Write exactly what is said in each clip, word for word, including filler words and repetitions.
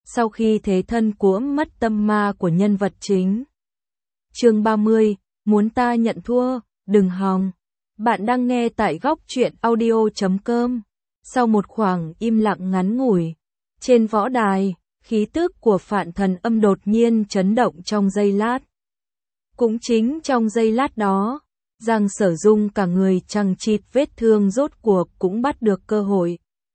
sau khi thế thân cuỗm mất tâm ma của nhân vật chính. Chương ba mươi, muốn ta nhận thua, đừng hòng. Bạn đang nghe tại góc truyện audio chấm com. Sau một khoảng im lặng ngắn ngủi, trên võ đài, khí tức của Phạn Thần Âm đột nhiên chấn động trong giây lát. Cũng chính trong giây lát đó, Giang Sở Dung cả người chằng chịt vết thương rốt cuộc cũng bắt được cơ hội.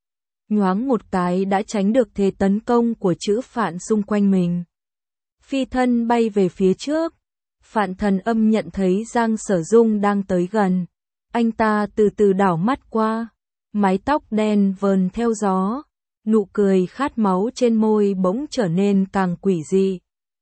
Nhoáng một cái đã tránh được thế tấn công của chữ Phạn xung quanh mình. Phi thân bay về phía trước, Phạn Thần Âm nhận thấy Giang Sở Dung đang tới gần. Anh ta từ từ đảo mắt qua, mái tóc đen vờn theo gió, nụ cười khát máu trên môi bỗng trở nên càng quỷ dị.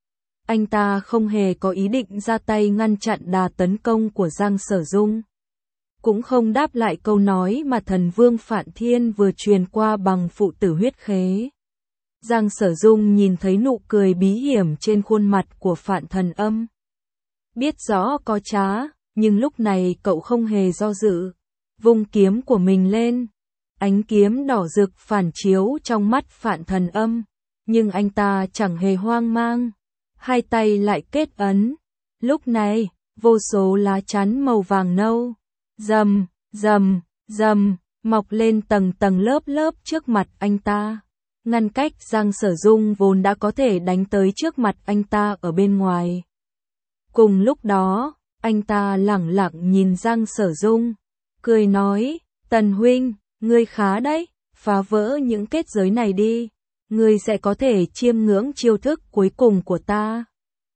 Anh ta không hề có ý định ra tay ngăn chặn đà tấn công của Giang Sở Dung. Cũng không đáp lại câu nói mà thần vương Phạn Thiên vừa truyền qua bằng phụ tử huyết khế. Giang Sở Dung nhìn thấy nụ cười bí hiểm trên khuôn mặt của Phạn Thần Âm. Biết rõ có trá, nhưng lúc này cậu không hề do dự. Vung kiếm của mình lên. Ánh kiếm đỏ rực phản chiếu trong mắt Phạn Thần Âm. Nhưng anh ta chẳng hề hoang mang. Hai tay lại kết ấn. Lúc này, vô số lá chắn màu vàng nâu. Rầm, rầm, rầm, mọc lên tầng tầng lớp lớp trước mặt anh ta. Ngăn cách Giang Sở Dung vốn đã có thể đánh tới trước mặt anh ta ở bên ngoài. Cùng lúc đó, anh ta lẳng lặng nhìn Giang Sở Dung, cười nói, Tần huynh, ngươi khá đấy, phá vỡ những kết giới này đi, ngươi sẽ có thể chiêm ngưỡng chiêu thức cuối cùng của ta.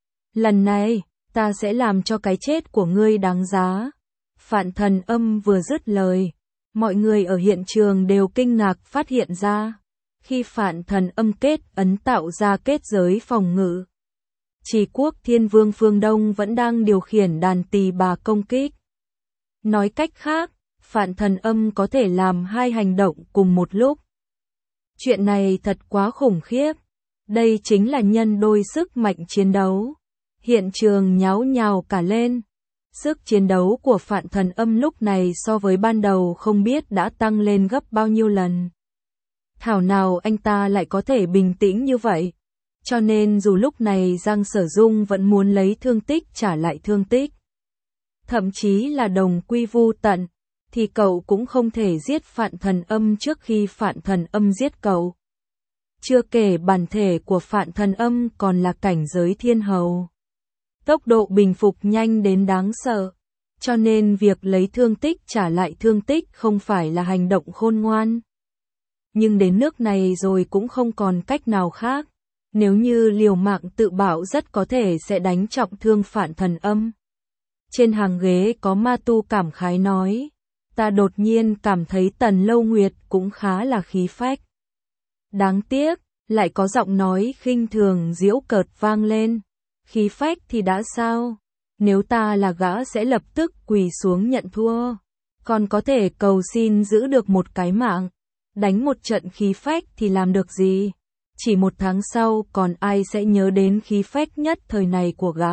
Lần này, ta sẽ làm cho cái chết của ngươi đáng giá. Phạn Thần Âm vừa dứt lời, mọi người ở hiện trường đều kinh ngạc phát hiện ra, khi Phạn Thần Âm kết ấn tạo ra kết giới phòng ngự, Trì Quốc Thiên Vương phương Đông vẫn đang điều khiển đàn tỳ bà công kích. Nói cách khác, Phạn Thần Âm có thể làm hai hành động cùng một lúc. Chuyện này thật quá khủng khiếp. Đây chính là nhân đôi sức mạnh chiến đấu. Hiện trường nháo nhào cả lên. Sức chiến đấu của Phạn Thần Âm lúc này so với ban đầu không biết đã tăng lên gấp bao nhiêu lần. Thảo nào anh ta lại có thể bình tĩnh như vậy. Cho nên dù lúc này Giang Sở Dung vẫn muốn lấy thương tích trả lại thương tích, thậm chí là đồng quy vu tận, thì cậu cũng không thể giết Phạn Thần Âm trước khi Phạn Thần Âm giết cậu. Chưa kể bản thể của Phạn Thần Âm còn là cảnh giới thiên hầu. Tốc độ bình phục nhanh đến đáng sợ, cho nên việc lấy thương tích trả lại thương tích không phải là hành động khôn ngoan. Nhưng đến nước này rồi cũng không còn cách nào khác. Nếu như liều mạng tự bảo rất có thể sẽ đánh trọng thương Phạn Thần Âm. Trên hàng ghế có ma tu cảm khái nói, ta đột nhiên cảm thấy Tần Lâu Nguyệt cũng khá là khí phách. Đáng tiếc, lại có giọng nói khinh thường giễu cợt vang lên, khí phách thì đã sao, nếu ta là gã sẽ lập tức quỳ xuống nhận thua, còn có thể cầu xin giữ được một cái mạng, đánh một trận khí phách thì làm được gì. Chỉ một tháng sau còn ai sẽ nhớ đến khí phách nhất thời này của gã.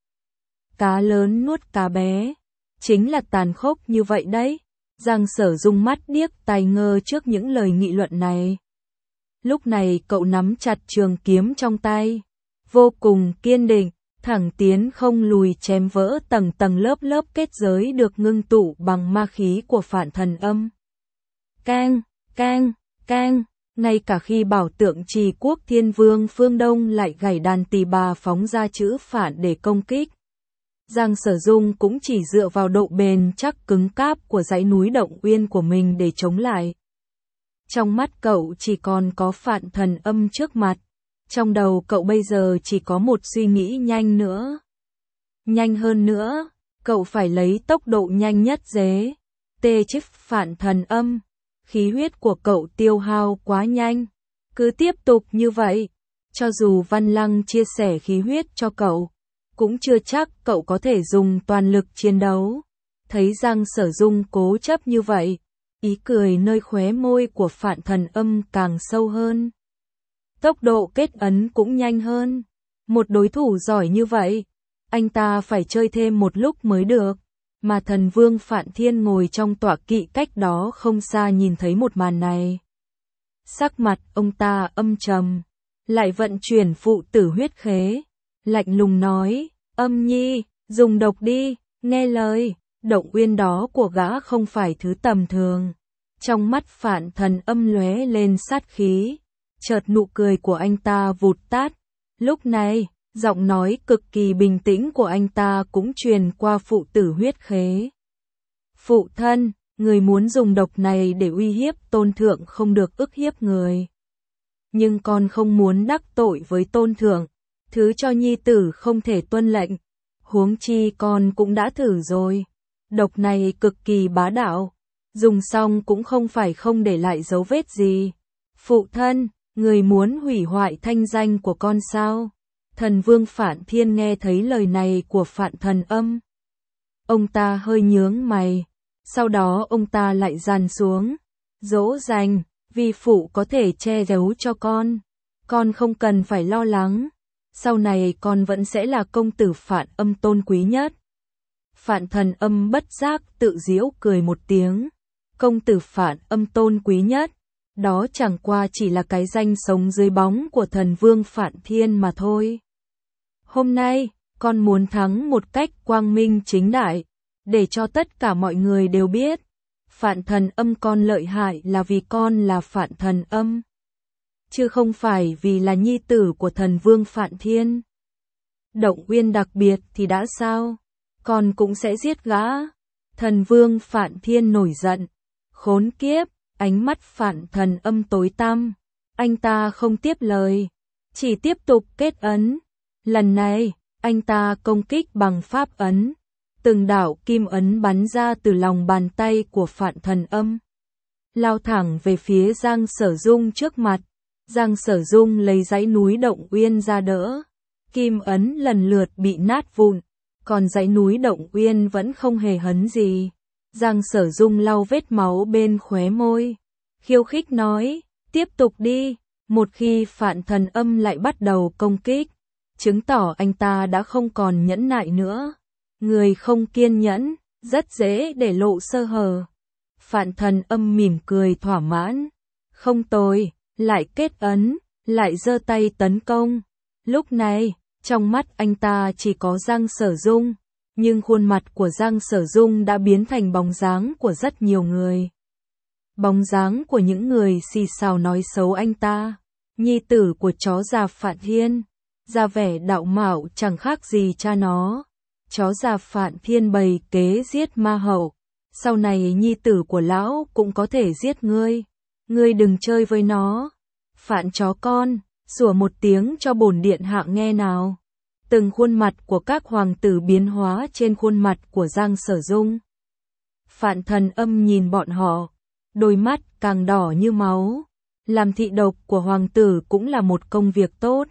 Cá lớn nuốt cá bé. Chính là tàn khốc như vậy đấy. Giang Sở Dung mắt điếc tai ngơ trước những lời nghị luận này. Lúc này cậu nắm chặt trường kiếm trong tay. Vô cùng kiên định, thẳng tiến không lùi chém vỡ tầng tầng lớp lớp kết giới được ngưng tụ bằng ma khí của Phạn Thần Âm. Keng, keng, keng. Ngay cả khi bảo tượng Trì Quốc Thiên Vương phương Đông lại gảy đàn tỳ bà phóng ra chữ Phạn để công kích, Giang Sở Dung cũng chỉ dựa vào độ bền chắc cứng cáp của dãy núi Động Uyên của mình để chống lại. Trong mắt cậu chỉ còn có Phạn Thần Âm trước mặt, trong đầu cậu bây giờ chỉ có một suy nghĩ nhanh nữa. Nhanh hơn nữa, cậu phải lấy tốc độ nhanh nhất dế, tê chiếc Phạn Thần Âm. Khí huyết của cậu tiêu hao quá nhanh. Cứ tiếp tục như vậy, cho dù Văn Lăng chia sẻ khí huyết cho cậu, cũng chưa chắc cậu có thể dùng toàn lực chiến đấu. Thấy Giang Sở Dung cố chấp như vậy, ý cười nơi khóe môi của Phạn Thần Âm càng sâu hơn. Tốc độ kết ấn cũng nhanh hơn. Một đối thủ giỏi như vậy, anh ta phải chơi thêm một lúc mới được. Mà thần vương Phạn Thiên ngồi trong tọa kỵ cách đó không xa nhìn thấy một màn này. Sắc mặt ông ta âm trầm, lại vận chuyển phụ tử huyết khế. Lạnh lùng nói, Âm Nhi, dùng độc đi, nghe lời. Động Uyên đó của gã không phải thứ tầm thường. Trong mắt Phạn Thần Âm lóe lên sát khí, chợt nụ cười của anh ta vụt tắt. Lúc này, giọng nói cực kỳ bình tĩnh của anh ta cũng truyền qua phụ tử huyết khế. Phụ thân, người muốn dùng độc này để uy hiếp tôn thượng không được ức hiếp người. Nhưng con không muốn đắc tội với tôn thượng, thứ cho nhi tử không thể tuân lệnh. Huống chi con cũng đã thử rồi. Độc này cực kỳ bá đạo, dùng xong cũng không phải không để lại dấu vết gì. Phụ thân, người muốn hủy hoại thanh danh của con sao? Thần vương Phạn Thiên nghe thấy lời này của Phạn Thần Âm. Ông ta hơi nhướng mày, sau đó ông ta lại dàn xuống. Dỗ dành, vi phụ có thể che giấu cho con. Con không cần phải lo lắng. Sau này con vẫn sẽ là công tử Phạn Âm tôn quý nhất. Phạn Thần Âm bất giác tự giễu cười một tiếng. Công tử Phạn Âm tôn quý nhất, đó chẳng qua chỉ là cái danh sống dưới bóng của thần vương Phạn Thiên mà thôi. Hôm nay, con muốn thắng một cách quang minh chính đại, để cho tất cả mọi người đều biết. Phạn Thần Âm con lợi hại là vì con là Phạn Thần Âm, chứ không phải vì là nhi tử của thần vương Phạn Thiên. Động Uyên đặc biệt thì đã sao? Con cũng sẽ giết gã. Thần vương Phạn Thiên nổi giận. Khốn kiếp, ánh mắt Phạn Thần Âm tối tăm. Anh ta không tiếp lời, chỉ tiếp tục kết ấn. Lần này, anh ta công kích bằng pháp ấn. Từng đạo kim ấn bắn ra từ lòng bàn tay của Phạn Thần Âm, lao thẳng về phía Giang Sở Dung trước mặt. Giang Sở Dung lấy dãy núi Động Uyên ra đỡ. Kim ấn lần lượt bị nát vụn, còn dãy núi Động Uyên vẫn không hề hấn gì. Giang Sở Dung lau vết máu bên khóe môi, khiêu khích nói, tiếp tục đi. Một khi Phạn Thần Âm lại bắt đầu công kích, chứng tỏ anh ta đã không còn nhẫn nại nữa. Người không kiên nhẫn, rất dễ để lộ sơ hở. Phạn Thần Âm mỉm cười thỏa mãn. Không tồi, lại kết ấn, lại giơ tay tấn công. Lúc này, trong mắt anh ta chỉ có Giang Sở Dung, nhưng khuôn mặt của Giang Sở Dung đã biến thành bóng dáng của rất nhiều người. Bóng dáng của những người xì xào nói xấu anh ta. Nhi tử của chó già Phạn Thiên, ra vẻ đạo mạo chẳng khác gì cha nó. Chó già Phạn Thiên bày kế giết ma hậu. Sau này nhi tử của lão cũng có thể giết ngươi. Ngươi đừng chơi với nó. Phạn chó con, sủa một tiếng cho bổn điện hạ nghe nào. Từng khuôn mặt của các hoàng tử biến hóa trên khuôn mặt của Giang Sở Dung. Phạn Thần Âm nhìn bọn họ, đôi mắt càng đỏ như máu. Làm thị độc của hoàng tử cũng là một công việc tốt.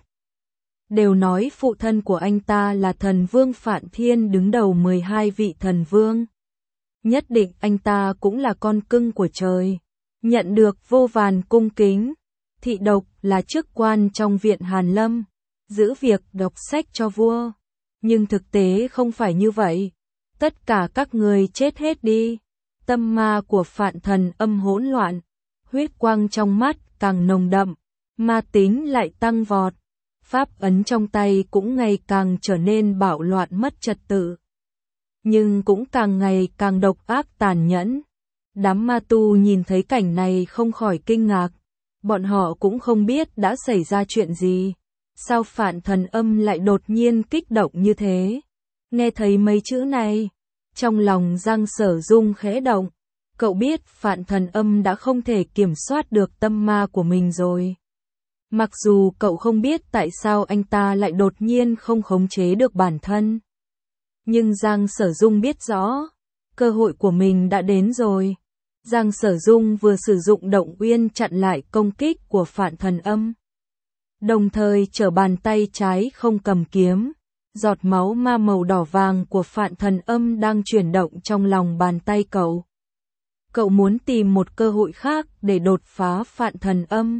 Đều nói phụ thân của anh ta là thần vương Phạn Thiên đứng đầu mười hai vị thần vương. Nhất định anh ta cũng là con cưng của trời, nhận được vô vàn cung kính. Thị độc là chức quan trong viện Hàn Lâm, giữ việc đọc sách cho vua. Nhưng thực tế không phải như vậy. Tất cả các người chết hết đi. Tâm ma của Phạn Thần Âm hỗn loạn, huyết quang trong mắt càng nồng đậm, ma tính lại tăng vọt. Pháp ấn trong tay cũng ngày càng trở nên bạo loạn mất trật tự, nhưng cũng càng ngày càng độc ác tàn nhẫn. Đám ma tu nhìn thấy cảnh này không khỏi kinh ngạc. Bọn họ cũng không biết đã xảy ra chuyện gì. Sao Phạn Thần Âm lại đột nhiên kích động như thế? Nghe thấy mấy chữ này, trong lòng Giang Sở Dung khẽ động. Cậu biết Phạn Thần Âm đã không thể kiểm soát được tâm ma của mình rồi. Mặc dù cậu không biết tại sao anh ta lại đột nhiên không khống chế được bản thân. Nhưng Giang Sở Dung biết rõ, cơ hội của mình đã đến rồi. Giang Sở Dung vừa sử dụng Động Uyên chặn lại công kích của Phạn Thần Âm, đồng thời trở bàn tay trái không cầm kiếm. Giọt máu ma màu đỏ vàng của Phạn Thần Âm đang chuyển động trong lòng bàn tay cậu. Cậu muốn tìm một cơ hội khác để đột phá Phạn Thần Âm.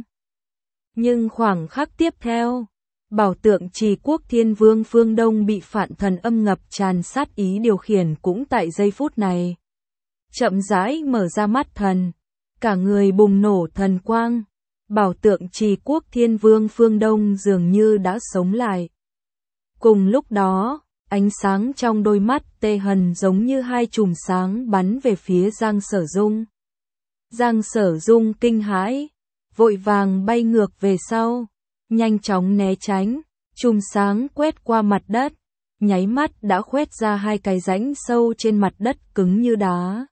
Nhưng khoảng khắc tiếp theo, bảo tượng Trì Quốc Thiên Vương phương Đông bị Phạn Thần Âm ngập tràn sát ý điều khiển cũng tại giây phút này. Chậm rãi mở ra mắt thần, cả người bùng nổ thần quang, bảo tượng trì quốc thiên vương phương Đông dường như đã sống lại. Cùng lúc đó, ánh sáng trong đôi mắt Tê Hần giống như hai chùm sáng bắn về phía Giang Sở Dung. Giang Sở Dung kinh hãi, vội vàng bay ngược về sau, nhanh chóng né tránh, chùm sáng quét qua mặt đất, nháy mắt đã khoét ra hai cái rãnh sâu trên mặt đất cứng như đá.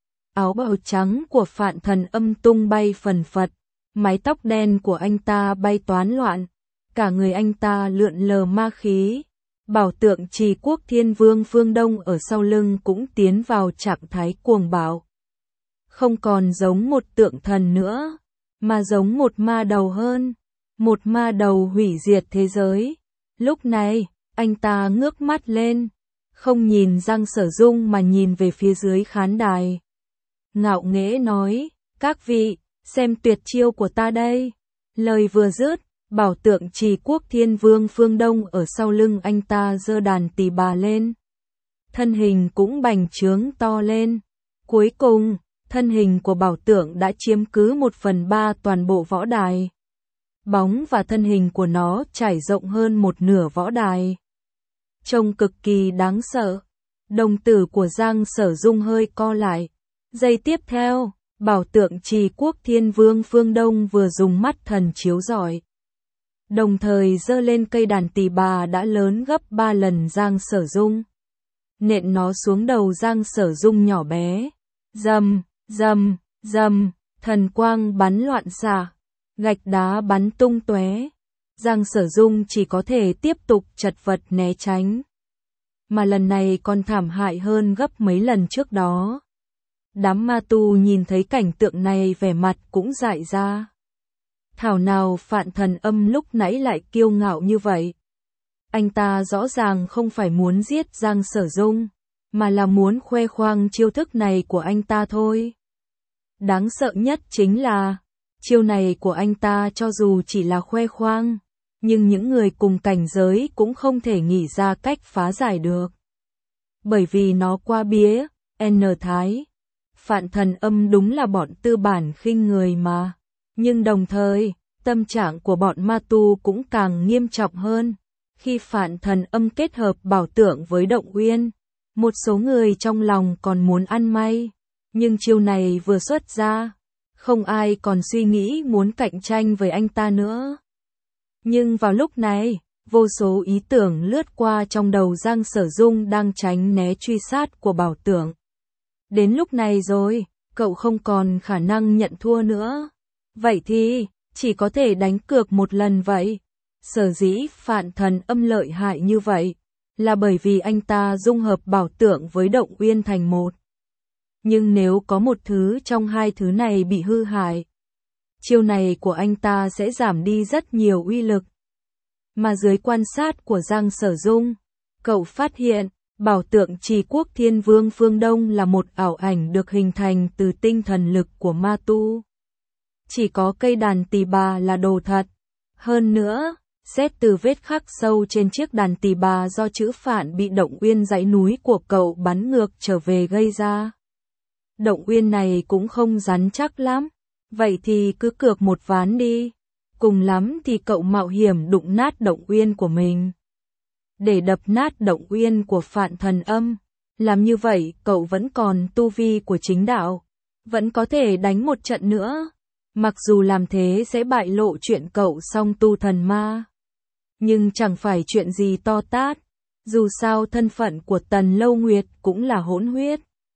Áo bào trắng của Phạn Thần Âm tung bay phần phật, mái tóc đen của anh ta bay toán loạn, cả người anh ta lượn lờ ma khí. Bảo tượng trì quốc thiên vương phương Đông ở sau lưng cũng tiến vào trạng thái cuồng bạo. Không còn giống một tượng thần nữa, mà giống một ma đầu hơn, một ma đầu hủy diệt thế giới. Lúc này, anh ta ngước mắt lên, không nhìn Giang Sở Dung mà nhìn về phía dưới khán đài. Ngạo nghễ nói, các vị, xem tuyệt chiêu của ta đây. Lời vừa dứt, bảo tượng trì quốc thiên vương phương Đông ở sau lưng anh ta giơ đàn tỳ bà lên. Thân hình cũng bành trướng to lên. Cuối cùng, thân hình của bảo tượng đã chiếm cứ một phần ba toàn bộ võ đài. Bóng và thân hình của nó trải rộng hơn một nửa võ đài. Trông cực kỳ đáng sợ. Đồng tử của Giang Sở Dung hơi co lại. Giây tiếp theo, bảo tượng trì quốc thiên vương phương Đông vừa dùng mắt thần chiếu rọi, đồng thời giơ lên cây đàn tỳ bà đã lớn gấp ba lần Giang Sở Dung. Nện nó xuống đầu Giang Sở Dung nhỏ bé. Rầm, rầm, rầm, thần quang bắn loạn xạ, gạch đá bắn tung tóe. Giang Sở Dung chỉ có thể tiếp tục chật vật né tránh. Mà lần này còn thảm hại hơn gấp mấy lần trước đó. Đám ma tu nhìn thấy cảnh tượng này vẻ mặt cũng dại ra. Thảo nào Phạn Thần Âm lúc nãy lại kiêu ngạo như vậy. Anh ta rõ ràng không phải muốn giết Giang Sở Dung, mà là muốn khoe khoang chiêu thức này của anh ta thôi. Đáng sợ nhất chính là, chiêu này của anh ta cho dù chỉ là khoe khoang, nhưng những người cùng cảnh giới cũng không thể nghĩ ra cách phá giải được. Bởi vì nó qua bía, N thái. Phạn Thần Âm đúng là bọn tư bản khinh người mà. Nhưng đồng thời, tâm trạng của bọn ma tu cũng càng nghiêm trọng hơn. Khi Phạn Thần Âm kết hợp bảo tượng với Động Uyên, một số người trong lòng còn muốn ăn may. Nhưng chiêu này vừa xuất ra, không ai còn suy nghĩ muốn cạnh tranh với anh ta nữa. Nhưng vào lúc này, vô số ý tưởng lướt qua trong đầu Giang Sở Dung đang tránh né truy sát của bảo tượng. Đến lúc này rồi, cậu không còn khả năng nhận thua nữa. Vậy thì, chỉ có thể đánh cược một lần vậy. Sở dĩ Phạn Thần Âm lợi hại như vậy, là bởi vì anh ta dung hợp bảo tượng với Động Uyên thành một. Nhưng nếu có một thứ trong hai thứ này bị hư hại, chiêu này của anh ta sẽ giảm đi rất nhiều uy lực. Mà dưới quan sát của Giang Sở Dung, cậu phát hiện, bảo tượng trì quốc thiên vương phương Đông là một ảo ảnh được hình thành từ tinh thần lực của ma tu. Chỉ có cây đàn tỳ bà là đồ thật. Hơn nữa, xét từ vết khắc sâu trên chiếc đàn tỳ bà do chữ Phạn bị Động Uyên dãy núi của cậu bắn ngược trở về gây ra. Động Uyên này cũng không rắn chắc lắm. Vậy thì cứ cược một ván đi. Cùng lắm thì cậu mạo hiểm đụng nát Động Uyên của mình. Để đập nát Động Uyên của Phạn Thần Âm. Làm như vậy cậu vẫn còn tu vi của chính đạo. Vẫn có thể đánh một trận nữa. Mặc dù làm thế sẽ bại lộ chuyện cậu song tu thần ma. Nhưng chẳng phải chuyện gì to tát. Dù sao thân phận của Tần Lâu Nguyệt cũng là hỗn huyết.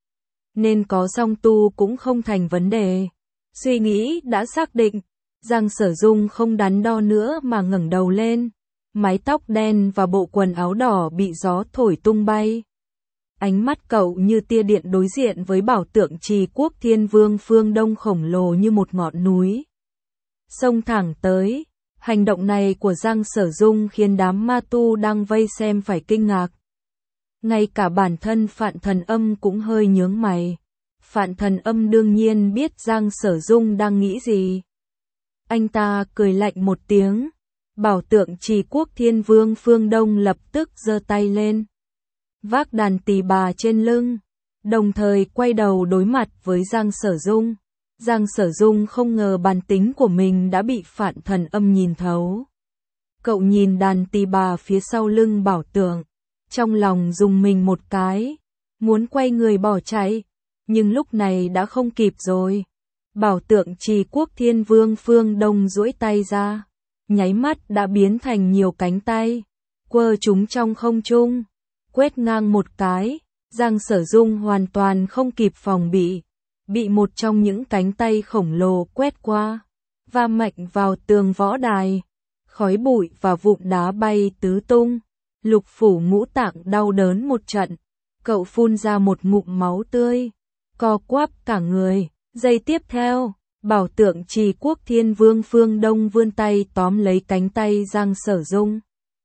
Nên có song tu cũng không thành vấn đề. Suy nghĩ đã xác định. Giang Sở Dung không đắn đo nữa mà ngẩng đầu lên. Mái tóc đen và bộ quần áo đỏ bị gió thổi tung bay. Ánh mắt cậu như tia điện đối diện với bảo tượng trì quốc thiên vương phương Đông khổng lồ như một ngọn núi. Xông thẳng tới, hành động này của Giang Sở Dung khiến đám ma tu đang vây xem phải kinh ngạc. Ngay cả bản thân Phạn Thần Âm cũng hơi nhướng mày. Phạn Thần Âm đương nhiên biết Giang Sở Dung đang nghĩ gì. Anh ta cười lạnh một tiếng. Bảo tượng trì quốc thiên vương phương Đông lập tức giơ tay lên, vác đàn tỳ bà trên lưng, đồng thời quay đầu đối mặt với Giang Sở Dung. Giang Sở Dung không ngờ bản tính của mình đã bị Phạn Thần Âm nhìn thấu. Cậu nhìn đàn tỳ bà phía sau lưng Bảo Tượng, trong lòng rùng mình một cái, muốn quay người bỏ chạy, nhưng lúc này đã không kịp rồi. Bảo Tượng Trì Quốc Thiên Vương Phương Đông duỗi tay ra, nháy mắt đã biến thành nhiều cánh tay, quơ chúng trong không trung, quét ngang một cái, Giang Sở Dung hoàn toàn không kịp phòng bị, bị một trong những cánh tay khổng lồ quét qua, va mạnh vào tường võ đài, khói bụi và vụn đá bay tứ tung, lục phủ ngũ tạng đau đớn một trận, cậu phun ra một ngụm máu tươi, co quắp cả người. Giây tiếp theo, Bảo Tượng Trì Quốc Thiên Vương Phương Đông vươn tay tóm lấy cánh tay Giang Sở Dung,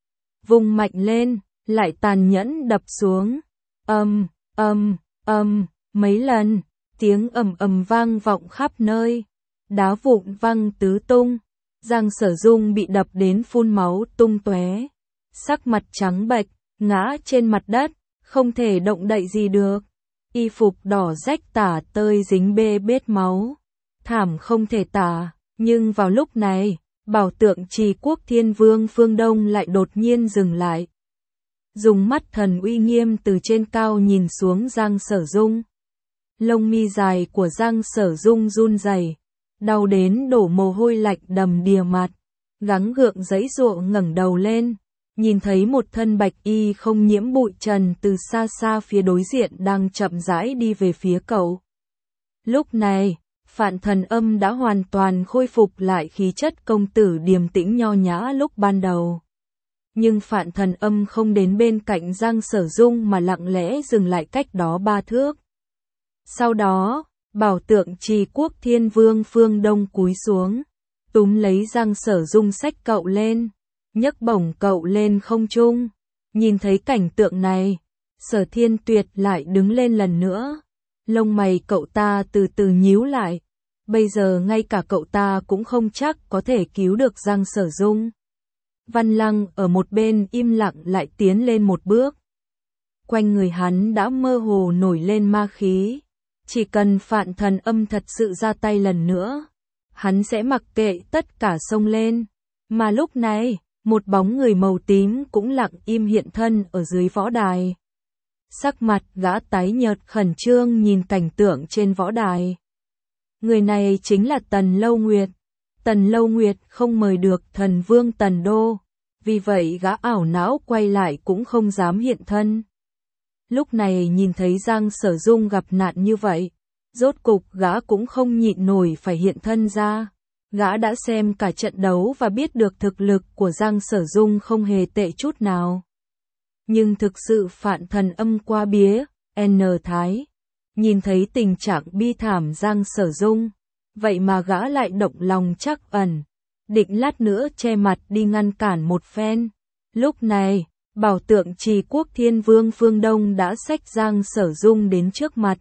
vùng mạnh lên, lại tàn nhẫn đập xuống, ầm, ầm, ầm, mấy lần, tiếng ầm ầm vang vọng khắp nơi, đá vụn văng tứ tung, Giang Sở Dung bị đập đến phun máu tung tóe, sắc mặt trắng bệch, ngã trên mặt đất, không thể động đậy gì được. Y phục đỏ rách tả tơi dính bê bết máu, thảm không thể tả, nhưng vào lúc này, Bảo Tượng Trì Quốc Thiên Vương Phương Đông lại đột nhiên dừng lại. Dùng mắt thần uy nghiêm từ trên cao nhìn xuống Giang Sở Dung. Lông mi dài của Giang Sở Dung run rẩy, đau đến đổ mồ hôi lạnh đầm đìa mặt, gắng gượng giãy giụa ngẩng đầu lên. Nhìn thấy một thân bạch y không nhiễm bụi trần từ xa xa phía đối diện đang chậm rãi đi về phía cậu. Lúc này, Phạn Thần Âm đã hoàn toàn khôi phục lại khí chất công tử điềm tĩnh nho nhã lúc ban đầu. Nhưng Phạn Thần Âm không đến bên cạnh Giang Sở Dung mà lặng lẽ dừng lại cách đó ba thước. Sau đó, Bảo Tượng Trì Quốc Thiên Vương Phương Đông cúi xuống, túm lấy Giang Sở Dung xách cậu lên, nhấc bổng cậu lên không trung. Nhìn thấy cảnh tượng này, Sở Thiên Tuyệt lại đứng lên lần nữa. Lông mày cậu ta từ từ nhíu lại. Bây giờ ngay cả cậu ta cũng không chắc có thể cứu được Giang Sở Dung. Văn Lăng ở một bên im lặng lại tiến lên một bước. Quanh người hắn đã mơ hồ nổi lên ma khí. Chỉ cần Phạn Thần Âm thật sự ra tay lần nữa, hắn sẽ mặc kệ tất cả xông lên. Mà lúc này, một bóng người màu tím cũng lặng im hiện thân ở dưới võ đài. Sắc mặt gã tái nhợt khẩn trương nhìn cảnh tượng trên võ đài. Người này chính là Tần Lâu Nguyệt. Tần Lâu Nguyệt không mời được thần vương Tần Đô, vì vậy gã ảo não quay lại cũng không dám hiện thân. Lúc này nhìn thấy Giang Sở Dung gặp nạn như vậy, rốt cục gã cũng không nhịn nổi phải hiện thân ra. Gã đã xem cả trận đấu và biết được thực lực của Giang Sở Dung không hề tệ chút nào. Nhưng thực sự Phạn Thần Âm qua bía, N Thái. Nhìn thấy tình trạng bi thảm Giang Sở Dung, vậy mà gã lại động lòng trắc ẩn, định lát nữa che mặt đi ngăn cản một phen. Lúc này, Bảo Tượng Trì Quốc Thiên Vương Phương Đông đã xách Giang Sở Dung đến trước mặt.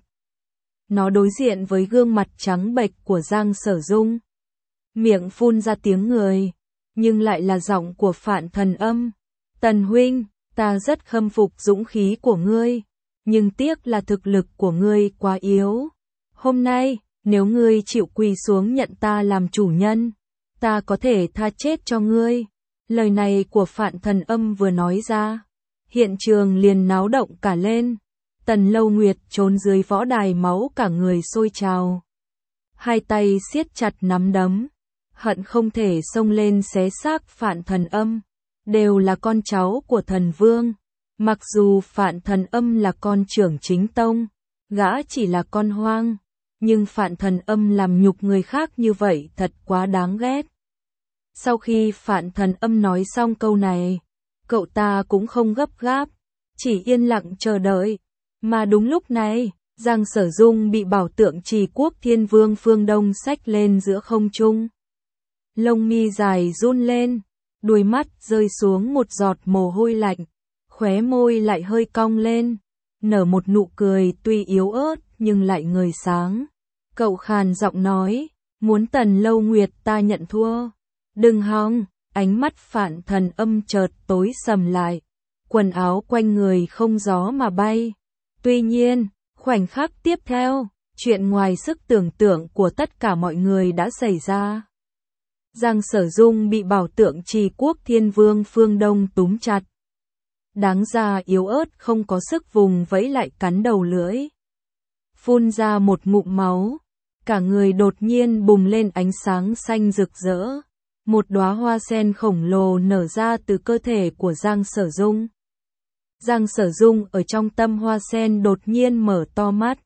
Nó đối diện với gương mặt trắng bệch của Giang Sở Dung. Miệng phun ra tiếng người, nhưng lại là giọng của Phạn Thần Âm. Tần huynh, ta rất khâm phục dũng khí của ngươi, nhưng tiếc là thực lực của ngươi quá yếu. Hôm nay, nếu ngươi chịu quỳ xuống nhận ta làm chủ nhân, ta có thể tha chết cho ngươi. Lời này của Phạn Thần Âm vừa nói ra, hiện trường liền náo động cả lên. Tần Lâu Nguyệt trốn dưới võ đài máu cả người sôi trào. Hai tay siết chặt nắm đấm, hận không thể xông lên xé xác Phạn Thần Âm. Đều là con cháu của thần vương. Mặc dù Phạn Thần Âm là con trưởng chính tông, gã chỉ là con hoang, nhưng Phạn Thần Âm làm nhục người khác như vậy thật quá đáng ghét. Sau khi Phạn Thần Âm nói xong câu này, cậu ta cũng không gấp gáp, chỉ yên lặng chờ đợi. Mà đúng lúc này, Giang Sở Dung bị Bảo Tượng Trì Quốc Thiên Vương Phương Đông xách lên giữa không trung. Lông mi dài run lên, đuôi mắt rơi xuống một giọt mồ hôi lạnh, khóe môi lại hơi cong lên, nở một nụ cười tuy yếu ớt nhưng lại ngời sáng. Cậu khàn giọng nói, muốn Tần Lâu Nguyệt ta nhận thua. Đừng hòng, ánh mắt Phạn Thần Âm chợt tối sầm lại, quần áo quanh người không gió mà bay. Tuy nhiên, khoảnh khắc tiếp theo, chuyện ngoài sức tưởng tượng của tất cả mọi người đã xảy ra. Giang Sở Dung bị bảo tượng Trì Quốc Thiên Vương Phương Đông túm chặt. Đáng ra yếu ớt không có sức vùng vẫy lại cắn đầu lưỡi. Phun ra một ngụm máu. Cả người đột nhiên bùng lên ánh sáng xanh rực rỡ. Một đóa hoa sen khổng lồ nở ra từ cơ thể của Giang Sở Dung. Giang Sở Dung ở trong tâm hoa sen đột nhiên mở to mắt.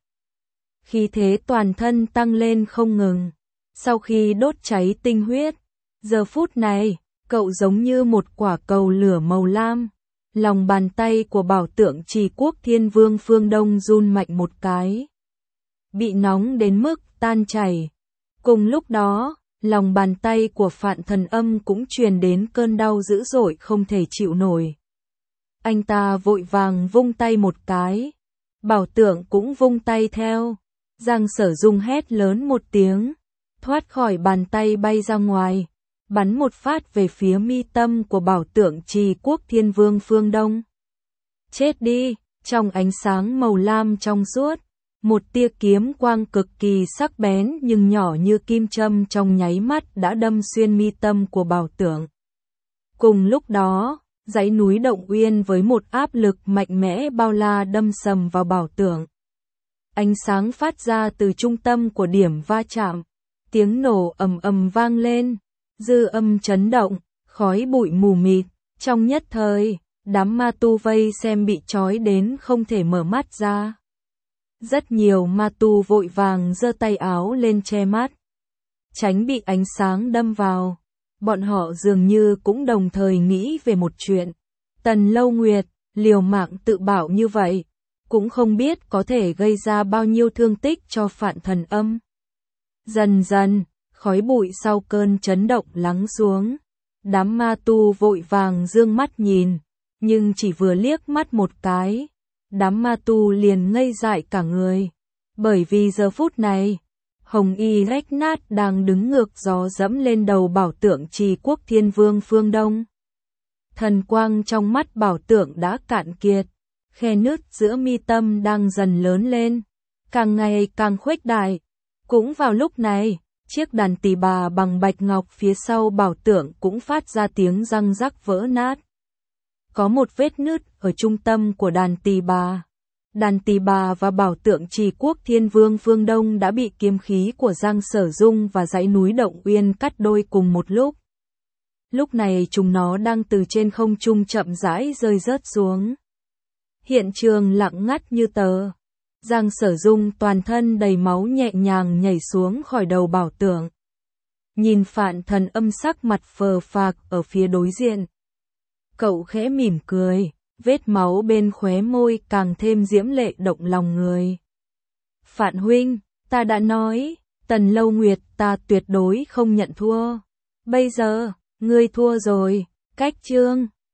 Khí thế toàn thân tăng lên không ngừng. Sau khi đốt cháy tinh huyết, giờ phút này, cậu giống như một quả cầu lửa màu lam. Lòng bàn tay của bảo tượng Trì Quốc Thiên Vương Phương Đông run mạnh một cái. Bị nóng đến mức tan chảy. Cùng lúc đó, lòng bàn tay của Phạn Thần Âm cũng truyền đến cơn đau dữ dội không thể chịu nổi. Anh ta vội vàng vung tay một cái. Bảo tượng cũng vung tay theo. Giang Sở Dung hét lớn một tiếng. Thoát khỏi bàn tay bay ra ngoài. Bắn một phát về phía mi tâm của bảo tượng Trì Quốc Thiên Vương Phương Đông. Chết đi, trong ánh sáng màu lam trong suốt. Một tia kiếm quang cực kỳ sắc bén nhưng nhỏ như kim châm trong nháy mắt đã đâm xuyên mi tâm của bảo tượng. Cùng lúc đó, dãy núi Động Uyên với một áp lực mạnh mẽ bao la đâm sầm vào bảo tượng. Ánh sáng phát ra từ trung tâm của điểm va chạm. Tiếng nổ ầm ầm vang lên. Dư âm chấn động, khói bụi mù mịt. Trong nhất thời, đám ma tu vây xem bị trói đến không thể mở mắt ra. Rất nhiều ma tu vội vàng giơ tay áo lên che mắt, tránh bị ánh sáng đâm vào. Bọn họ dường như cũng đồng thời nghĩ về một chuyện. Tần Lâu Nguyệt, liều mạng tự bảo như vậy, cũng không biết có thể gây ra bao nhiêu thương tích cho Phạn Thần Âm. Dần dần, khói bụi sau cơn chấn động lắng xuống. Đám ma tu vội vàng dương mắt nhìn, nhưng chỉ vừa liếc mắt một cái. Đám ma tu liền ngây dại cả người. Bởi vì giờ phút này, Hồng Y rách nát đang đứng ngược gió dẫm lên đầu bảo tượng Trì Quốc Thiên Vương Phương Đông. Thần quang trong mắt bảo tượng đã cạn kiệt. Khe nứt giữa mi tâm đang dần lớn lên, càng ngày càng khuếch đại. Cũng vào lúc này, chiếc đàn tỳ bà bằng bạch ngọc phía sau bảo tượng cũng phát ra tiếng răng rắc vỡ nát. Có một vết nứt ở trung tâm của đàn tỳ bà. Đàn tỳ bà và bảo tượng Trì Quốc Thiên Vương Phương Đông đã bị kiếm khí của Giang Sở Dung và dãy núi Động Uyên cắt đôi cùng một lúc. Lúc này chúng nó đang từ trên không trung chậm rãi rơi rớt xuống. Hiện trường lặng ngắt như tờ. Giang Sở Dung toàn thân đầy máu nhẹ nhàng nhảy xuống khỏi đầu bảo tượng. Nhìn Phạn Thần Âm sắc mặt phờ phạc ở phía đối diện. Cậu khẽ mỉm cười, vết máu bên khóe môi càng thêm diễm lệ động lòng người. Phạn huynh, ta đã nói, Tần Lâu Nguyệt ta tuyệt đối không nhận thua. Bây giờ, ngươi thua rồi, cách chương.